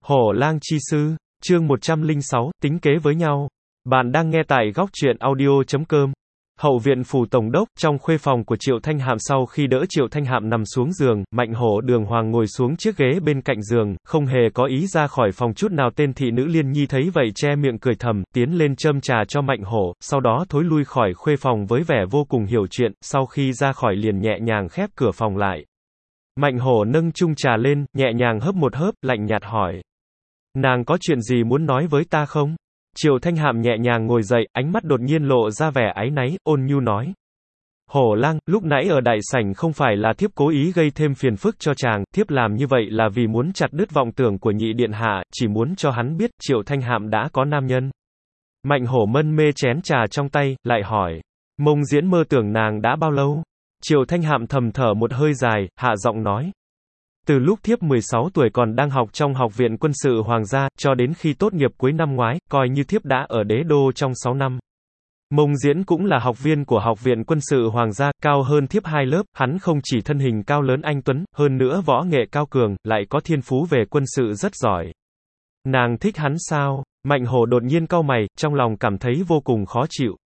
Hổ lang chi sư, chương 106, tính kế với nhau. Bạn đang nghe tại góc truyện audio.com. Hậu viện phủ tổng đốc, trong khuê phòng của Triệu Thanh Hạm. Sau khi đỡ Triệu Thanh Hạm nằm xuống giường, Mạnh Hổ đường hoàng ngồi xuống chiếc ghế bên cạnh giường, không hề có ý ra khỏi phòng chút nào. Tên thị nữ Liên Nhi thấy vậy che miệng cười thầm, tiến lên châm trà cho Mạnh Hổ, sau đó thối lui khỏi khuê phòng với vẻ vô cùng hiểu chuyện, sau khi ra khỏi liền nhẹ nhàng khép cửa phòng lại. Mạnh Hổ nâng chung trà lên, nhẹ nhàng hớp một hớp, lạnh nhạt hỏi. Nàng có chuyện gì muốn nói với ta không? Triệu Thanh Hạm nhẹ nhàng ngồi dậy, ánh mắt đột nhiên lộ ra vẻ áy náy, ôn nhu nói. Hổ lang, lúc nãy ở đại sảnh không phải là thiếp cố ý gây thêm phiền phức cho chàng, thiếp làm như vậy là vì muốn chặt đứt vọng tưởng của nhị điện hạ, chỉ muốn cho hắn biết, Triệu Thanh Hạm đã có nam nhân. Mạnh Hổ mân mê chén trà trong tay, lại hỏi. Mông Diễn mơ tưởng nàng đã bao lâu? Triệu Thanh Hạm thầm thở một hơi dài, hạ giọng nói. Từ lúc thiếp 16 tuổi còn đang học trong học viện quân sự hoàng gia, cho đến khi tốt nghiệp cuối năm ngoái, coi như thiếp đã ở đế đô trong 6 năm. Mông Diễn cũng là học viên của học viện quân sự hoàng gia, cao hơn thiếp 2 lớp, hắn không chỉ thân hình cao lớn anh tuấn, hơn nữa võ nghệ cao cường, lại có thiên phú về quân sự rất giỏi. Nàng thích hắn sao? Mạnh Hổ đột nhiên cau mày, trong lòng cảm thấy vô cùng khó chịu.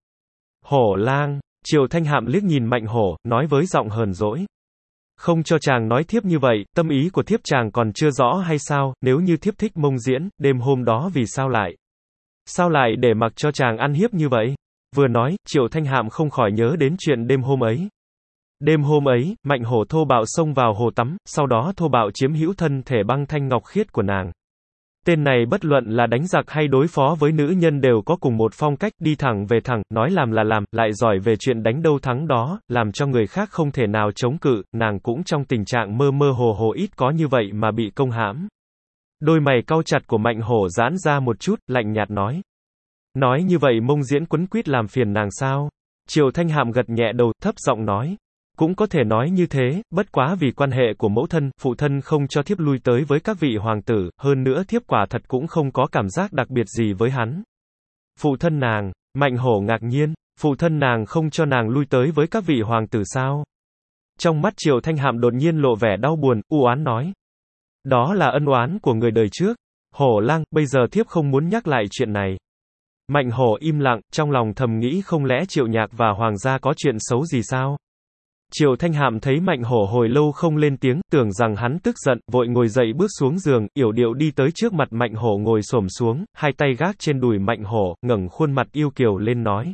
Hổ lang, Triệu Thanh Hạm liếc nhìn Mạnh Hổ, nói với giọng hờn dỗi. Không cho chàng nói thiếp như vậy, tâm ý của thiếp chàng còn chưa rõ hay sao, nếu như thiếp thích Mông Diễn, đêm hôm đó vì sao lại? Sao lại để mặc cho chàng ăn hiếp như vậy? Vừa nói, Triệu Thanh Hạm không khỏi nhớ đến chuyện đêm hôm ấy. Đêm hôm ấy, Mạnh Hổ thô bạo xông vào hồ tắm, sau đó thô bạo chiếm hữu thân thể băng thanh ngọc khiết của nàng. Tên này bất luận là đánh giặc hay đối phó với nữ nhân đều có cùng một phong cách, đi thẳng về thẳng, nói làm là làm, lại giỏi về chuyện đánh đâu thắng đó, làm cho người khác không thể nào chống cự, nàng cũng trong tình trạng mơ mơ hồ hồ ít có như vậy mà bị công hãm. Đôi mày cau chặt của Mạnh Hổ giãn ra một chút, lạnh nhạt nói. Nói như vậy Mông Diễn quấn quýt làm phiền nàng sao? Triệu Thanh Hạm gật nhẹ đầu, thấp giọng nói. Cũng có thể nói như thế, bất quá vì quan hệ của mẫu thân, phụ thân không cho thiếp lui tới với các vị hoàng tử, hơn nữa thiếp quả thật cũng không có cảm giác đặc biệt gì với hắn. Phụ thân nàng, Mạnh Hổ ngạc nhiên, phụ thân nàng không cho nàng lui tới với các vị hoàng tử sao? Trong mắt Triệu Thanh Hạm đột nhiên lộ vẻ đau buồn, u oán nói. Đó là ân oán của người đời trước. Hổ lang, bây giờ thiếp không muốn nhắc lại chuyện này. Mạnh Hổ im lặng, trong lòng thầm nghĩ không lẽ Triệu Nhạc và hoàng gia có chuyện xấu gì sao? Triệu Thanh Hạm thấy Mạnh Hổ hồi lâu không lên tiếng, tưởng rằng hắn tức giận, vội ngồi dậy bước xuống giường, yểu điệu đi tới trước mặt Mạnh Hổ ngồi xổm xuống, hai tay gác trên đùi Mạnh Hổ, ngẩng khuôn mặt yêu kiều lên nói.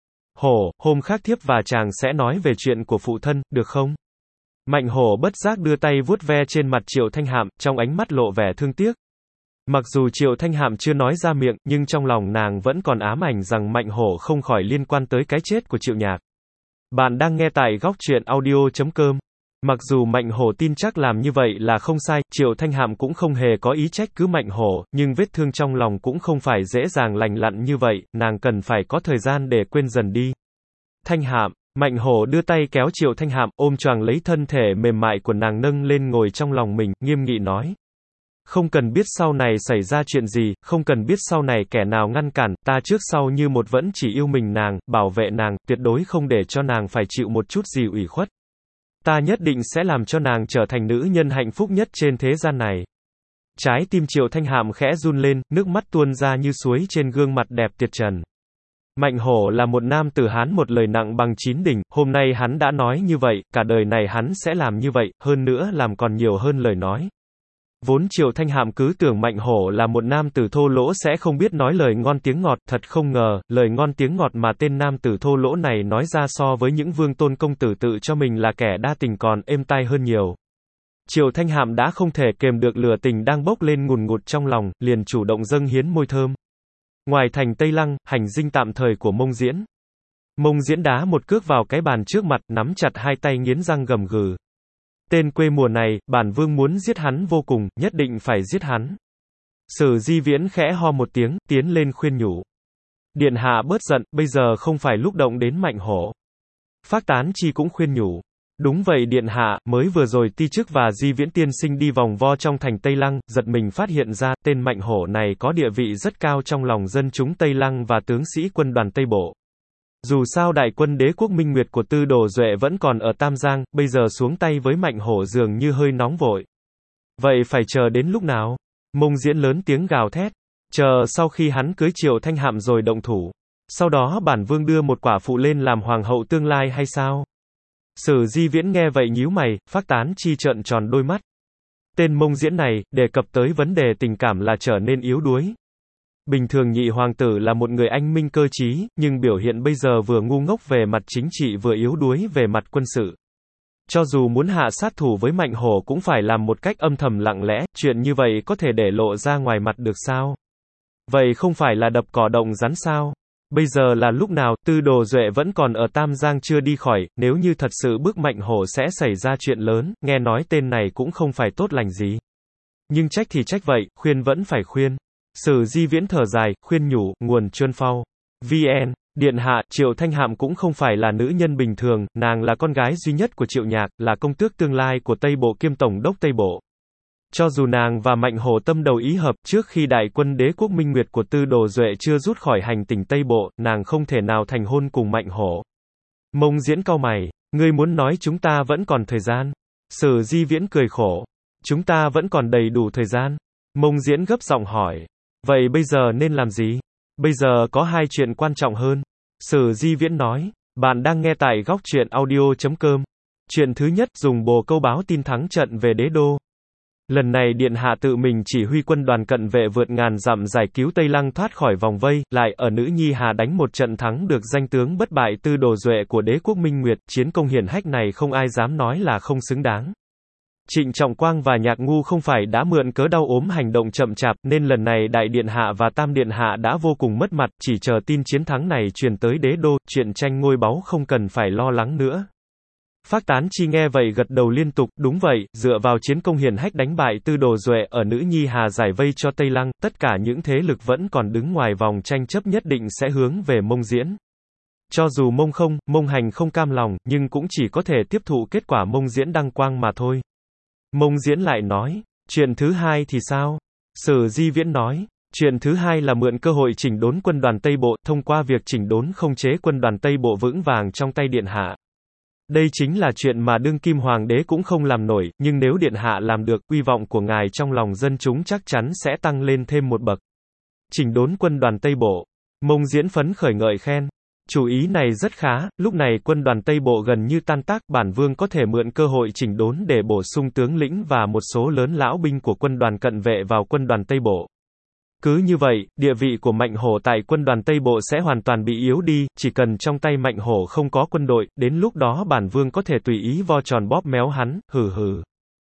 Hổ, hôm khác thiếp và chàng sẽ nói về chuyện của phụ thân, được không? Mạnh Hổ bất giác đưa tay vuốt ve trên mặt Triệu Thanh Hạm, trong ánh mắt lộ vẻ thương tiếc. Mặc dù Triệu Thanh Hạm chưa nói ra miệng, nhưng trong lòng nàng vẫn còn ám ảnh rằng Mạnh Hổ không khỏi liên quan tới cái chết của Triệu Nhạc. Bạn đang nghe tại góc truyện audio.com. Mặc dù Mạnh Hổ tin chắc làm như vậy là không sai, Triệu Thanh Hạm cũng không hề có ý trách cứ Mạnh Hổ, nhưng vết thương trong lòng cũng không phải dễ dàng lành lặn như vậy, nàng cần phải có thời gian để quên dần đi. Thanh Hạm, Mạnh Hổ đưa tay kéo Triệu Thanh Hạm, ôm choàng lấy thân thể mềm mại của nàng nâng lên ngồi trong lòng mình, nghiêm nghị nói. Không cần biết sau này xảy ra chuyện gì, không cần biết sau này kẻ nào ngăn cản, ta trước sau như một vẫn chỉ yêu mình nàng, bảo vệ nàng, tuyệt đối không để cho nàng phải chịu một chút gì ủy khuất. Ta nhất định sẽ làm cho nàng trở thành nữ nhân hạnh phúc nhất trên thế gian này. Trái tim Triệu Thanh Hạm khẽ run lên, nước mắt tuôn ra như suối trên gương mặt đẹp tuyệt trần. Mạnh Hổ là một nam tử Hán một lời nặng bằng 9 đỉnh, hôm nay hắn đã nói như vậy, cả đời này hắn sẽ làm như vậy, hơn nữa làm còn nhiều hơn lời nói. Vốn Triệu Thanh Hạm cứ tưởng Mạnh Hổ là một nam tử thô lỗ sẽ không biết nói lời ngon tiếng ngọt, thật không ngờ, lời ngon tiếng ngọt mà tên nam tử thô lỗ này nói ra so với những vương tôn công tử tự cho mình là kẻ đa tình còn êm tai hơn nhiều. Triệu Thanh Hạm đã không thể kềm được lửa tình đang bốc lên ngùn ngụt trong lòng, liền chủ động dâng hiến môi thơm. Ngoài thành Tây Lăng, hành dinh tạm thời của Mông Diễn. Mông Diễn đá một cước vào cái bàn trước mặt, nắm chặt hai tay nghiến răng gầm gừ. Tên quê mùa này, bản vương muốn giết hắn vô cùng, nhất định phải giết hắn. Sử Di Viễn khẽ ho một tiếng, tiến lên khuyên nhủ. Điện hạ bớt giận, bây giờ không phải lúc động đến Mạnh Hổ. Phác Tán Chi cũng khuyên nhủ. Đúng vậy điện hạ, mới vừa rồi Ti Chức và Di Viễn tiên sinh đi vòng vo trong thành Tây Lăng, giật mình phát hiện ra, tên Mạnh Hổ này có địa vị rất cao trong lòng dân chúng Tây Lăng và tướng sĩ quân đoàn Tây Bộ. Dù sao đại quân đế quốc Minh Nguyệt của Tư Đồ Duệ vẫn còn ở Tam Giang, bây giờ xuống tay với Mạnh Hổ dường như hơi nóng vội. Vậy phải chờ đến lúc nào? Mông Diễn lớn tiếng gào thét. Chờ sau khi hắn cưới Triệu Thanh Hạm rồi động thủ. Sau đó bản vương đưa một quả phụ lên làm hoàng hậu tương lai hay sao? Sử Di Viễn nghe vậy nhíu mày, Phác Tán Chi trợn tròn đôi mắt. Tên Mông Diễn này, đề cập tới vấn đề tình cảm là trở nên yếu đuối. Bình thường nhị hoàng tử là một người anh minh cơ trí, nhưng biểu hiện bây giờ vừa ngu ngốc về mặt chính trị vừa yếu đuối về mặt quân sự. Cho dù muốn hạ sát thủ với Mạnh Hổ cũng phải làm một cách âm thầm lặng lẽ, chuyện như vậy có thể để lộ ra ngoài mặt được sao? Vậy không phải là đập cỏ động rắn sao? Bây giờ là lúc nào, Tư Đồ Duệ vẫn còn ở Tam Giang chưa đi khỏi, nếu như thật sự bức Mạnh Hổ sẽ xảy ra chuyện lớn, nghe nói tên này cũng không phải tốt lành gì. Nhưng trách thì trách vậy, khuyên vẫn phải khuyên. Sử Di Viễn thở dài, khuyên nhủ, nguồn Chuân Phao. VN, Điện hạ, Triệu Thanh Hạm cũng không phải là nữ nhân bình thường, nàng là con gái duy nhất của Triệu Nhạc, là công tước tương lai của Tây Bộ kiêm tổng đốc Tây Bộ. Cho dù nàng và Mạnh Hổ tâm đầu ý hợp trước khi đại quân đế quốc Minh Nguyệt của Tư Đồ Duệ chưa rút khỏi hành tỉnh Tây Bộ, nàng không thể nào thành hôn cùng Mạnh Hổ. Mông Diễn cau mày, ngươi muốn nói chúng ta vẫn còn thời gian. Sử Di Viễn cười khổ, chúng ta vẫn còn đầy đủ thời gian. Mông Diễn gấp giọng hỏi, vậy bây giờ nên làm gì? Bây giờ có hai chuyện quan trọng hơn. Sử Di Viễn nói, bạn đang nghe tại góc truyện audio.com. Chuyện thứ nhất, dùng bồ câu báo tin thắng trận về đế đô. Lần này Điện hạ tự mình chỉ huy quân đoàn cận vệ vượt ngàn dặm giải cứu Tây Lăng thoát khỏi vòng vây, lại ở Nữ Nhi Hà đánh một trận thắng được danh tướng bất bại Tư Đồ Duệ của đế quốc Minh Nguyệt, chiến công hiển hách này không ai dám nói là không xứng đáng. Trịnh Trọng Quang và Nhạc Ngu không phải đã mượn cớ đau ốm hành động chậm chạp, nên lần này Đại Điện hạ và Tam Điện hạ đã vô cùng mất mặt, chỉ chờ tin chiến thắng này truyền tới đế đô, chuyện tranh ngôi báu không cần phải lo lắng nữa. Phác Tán Chi nghe vậy gật đầu liên tục, đúng vậy, dựa vào chiến công hiển hách đánh bại Tư Đồ Duệ ở Nữ Nhi Hà giải vây cho Tây Lăng, tất cả những thế lực vẫn còn đứng ngoài vòng tranh chấp nhất định sẽ hướng về Mông Diễn. Cho dù Mông Hành không cam lòng, nhưng cũng chỉ có thể tiếp thụ kết quả Mông Diễn đăng quang mà thôi. Mông Diễn lại nói, chuyện thứ hai thì sao? Sử Di Viễn nói, chuyện thứ hai là mượn cơ hội chỉnh đốn quân đoàn Tây Bộ, thông qua việc chỉnh đốn không chế quân đoàn Tây Bộ vững vàng trong tay Điện hạ. Đây chính là chuyện mà đương kim hoàng đế cũng không làm nổi, nhưng nếu Điện hạ làm được, uy vọng của ngài trong lòng dân chúng chắc chắn sẽ tăng lên thêm một bậc. Chỉnh đốn quân đoàn Tây Bộ. Mông Diễn phấn khởi ngợi khen. Chủ ý này rất khá, lúc này quân đoàn Tây Bộ gần như tan tác, bản vương có thể mượn cơ hội chỉnh đốn để bổ sung tướng lĩnh và một số lớn lão binh của quân đoàn cận vệ vào quân đoàn Tây Bộ. Cứ như vậy, địa vị của Mạnh Hổ tại quân đoàn Tây Bộ sẽ hoàn toàn bị yếu đi, chỉ cần trong tay Mạnh Hổ không có quân đội, đến lúc đó bản vương có thể tùy ý vo tròn bóp méo hắn, hừ hừ.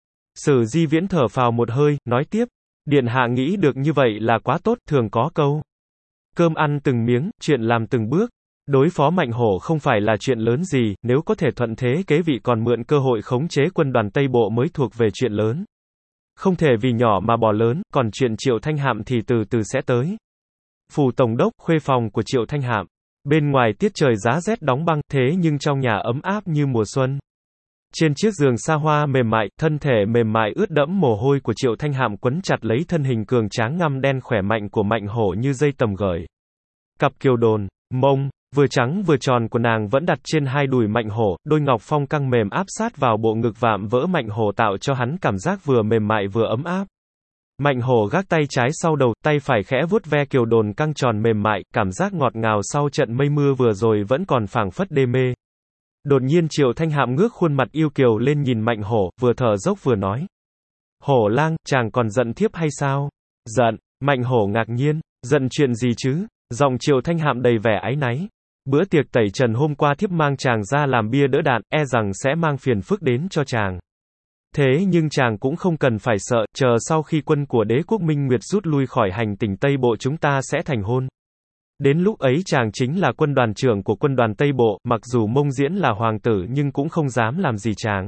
Sử Di Viễn thở phào một hơi, nói tiếp, Điện hạ nghĩ được như vậy là quá tốt, thường có câu. Cơm ăn từng miếng, chuyện làm từng bước. Đối phó Mạnh Hổ không phải là chuyện lớn gì, nếu có thể thuận thế kế vị còn mượn cơ hội khống chế quân đoàn Tây Bộ mới thuộc về chuyện lớn. Không thể vì nhỏ mà bỏ lớn, còn chuyện Triệu Thanh Hạm thì từ từ sẽ tới. Phủ tổng đốc, khuê phòng của Triệu Thanh Hạm. Bên ngoài tiết trời giá rét đóng băng, thế nhưng trong nhà ấm áp như mùa xuân. Trên chiếc giường sa hoa mềm mại, thân thể mềm mại ướt đẫm mồ hôi của Triệu Thanh Hạm quấn chặt lấy thân hình cường tráng ngăm đen khỏe mạnh của Mạnh Hổ như dây tầm gởi. Cặp kiều đồn, mông, vừa trắng vừa tròn của nàng vẫn đặt trên hai đùi Mạnh Hổ, đôi ngọc phong căng mềm áp sát vào bộ ngực vạm vỡ Mạnh Hổ tạo cho hắn cảm giác vừa mềm mại vừa ấm áp. Mạnh Hổ gác tay trái sau đầu, tay phải khẽ vuốt ve kiều đồn căng tròn mềm mại, cảm giác ngọt ngào sau trận mây mưa vừa rồi vẫn còn phảng phất đê mê. Đột nhiên Triệu Thanh Hạm ngước khuôn mặt yêu kiều lên nhìn Mạnh Hổ, vừa thở dốc vừa nói. Hổ lang, chàng còn giận thiếp hay sao? Giận, Mạnh Hổ ngạc nhiên, giận chuyện gì chứ? Giọng Triệu Thanh Hạm đầy vẻ áy náy. Bữa tiệc tẩy trần hôm qua thiếp mang chàng ra làm bia đỡ đạn, e rằng sẽ mang phiền phức đến cho chàng. Thế nhưng chàng cũng không cần phải sợ, chờ sau khi quân của đế quốc Minh Nguyệt rút lui khỏi hành tỉnh Tây Bộ chúng ta sẽ thành hôn. Đến lúc ấy chàng chính là quân đoàn trưởng của quân đoàn Tây Bộ, mặc dù Mông Diễn là hoàng tử nhưng cũng không dám làm gì chàng.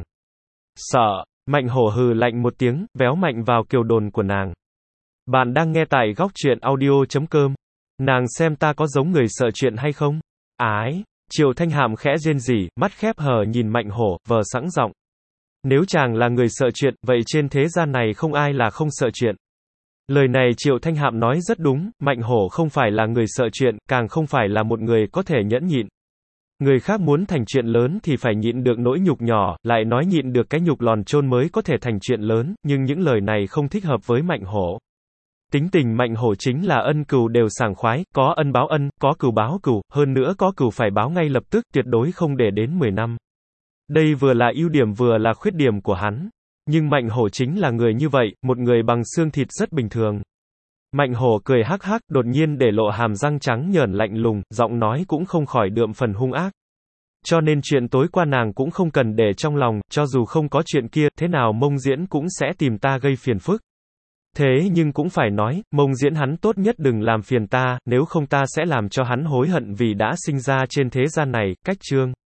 Sợ, Mạnh Hổ hừ lạnh một tiếng, véo mạnh vào kiều đồn của nàng. Bạn đang nghe tại góc truyện audio.com. Nàng xem ta có giống người sợ chuyện hay không? Ái, Triệu Thanh Hạm khẽ rên rỉ, mắt khép hờ nhìn Mạnh Hổ, vờ sẵn giọng. Nếu chàng là người sợ chuyện, vậy trên thế gian này không ai là không sợ chuyện. Lời này Triệu Thanh Hạm nói rất đúng, Mạnh Hổ không phải là người sợ chuyện, càng không phải là một người có thể nhẫn nhịn. Người khác muốn thành chuyện lớn thì phải nhịn được nỗi nhục nhỏ, lại nói nhịn được cái nhục lòn chôn mới có thể thành chuyện lớn, nhưng những lời này không thích hợp với Mạnh Hổ. Tính tình Mạnh Hổ chính là ân cừu đều sảng khoái, có ân báo ân, có cừu báo cừu, hơn nữa có cừu phải báo ngay lập tức, tuyệt đối không để đến 10 năm. Đây vừa là ưu điểm vừa là khuyết điểm của hắn. Nhưng Mạnh Hổ chính là người như vậy, một người bằng xương thịt rất bình thường. Mạnh Hổ cười hắc hắc, đột nhiên để lộ hàm răng trắng nhởn lạnh lùng, giọng nói cũng không khỏi đượm phần hung ác. Cho nên chuyện tối qua nàng cũng không cần để trong lòng, cho dù không có chuyện kia, thế nào Mông Diễn cũng sẽ tìm ta gây phiền phức. Thế nhưng cũng phải nói, Mông Diễn hắn tốt nhất đừng làm phiền ta, nếu không ta sẽ làm cho hắn hối hận vì đã sinh ra trên thế gian này, cách chương.